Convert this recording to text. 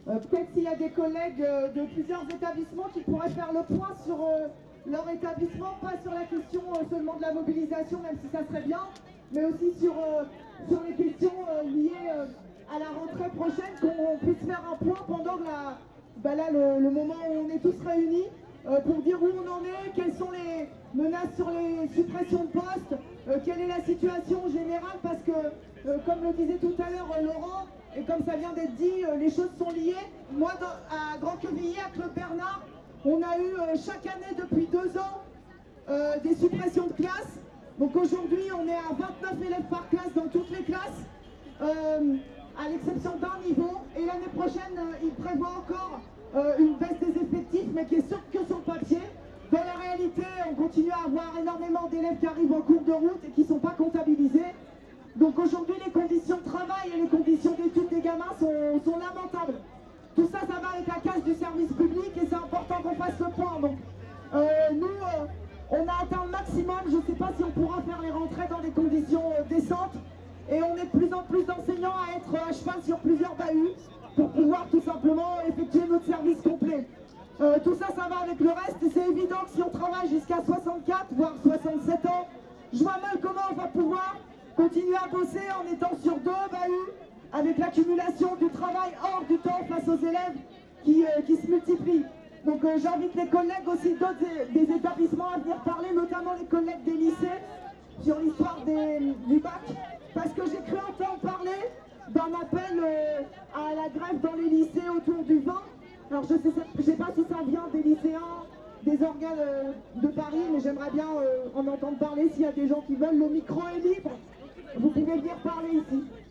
Peut-être s'il y a des collègues de plusieurs établissements qui pourraient faire le point sur leur établissement, pas sur la question seulement de la mobilisation, même si ça serait bien, mais aussi sur les questions liées à la rentrée prochaine, qu'on puisse faire un point pendant le moment où on est tous réunis, pour dire où on en est, quelles sont les menaces sur les suppressions de postes, quelle est la situation générale, parce que, comme le disait tout à l'heure Laurent, et comme ça vient d'être dit, les choses sont liées. Moi, à Grand-Quevilly, à Claude Bernard, on a eu chaque année depuis 2 ans des suppressions de classes. Donc aujourd'hui, on est à 29 élèves par classe dans toutes les classes, à l'exception d'un niveau. Et l'année prochaine, il prévoit encore une baisse des effectifs, mais qui est que sur le papier. Dans la réalité, on continue à avoir énormément d'élèves qui arrivent en cours de route et qui ne sont pas comptabilisés. Donc aujourd'hui, les conditions de travail et les conditions d'études des gamins sont lamentables. Tout ça, ça va avec la casse du service public et c'est important qu'on fasse le point. Donc nous, on a atteint le maximum. Je ne sais pas si on pourra faire les rentrées dans des conditions décentes. Et on est de plus en plus d'enseignants à être à cheval sur plusieurs bahuts pour pouvoir tout simplement effectuer notre service complet. Tout ça, ça va avec le reste. Et c'est évident que si on travaille jusqu'à 64, voire 67 ans, je vois mal comment on va pouvoir continuer à bosser en étant sur 2 bahuts, avec l'accumulation du travail hors du temps face aux élèves qui se multiplient. Donc j'invite les collègues aussi d'autres des établissements à venir parler, notamment les collègues des lycées, sur l'histoire du bac, parce que j'ai cru entendre parler d'un appel à la grève dans les lycées autour du 20. Alors je ne sais pas si ça vient des lycéens, des organes de Paris, mais j'aimerais bien en entendre parler s'il y a des gens qui veulent. Le micro est libre, vous pouvez venir parler ici.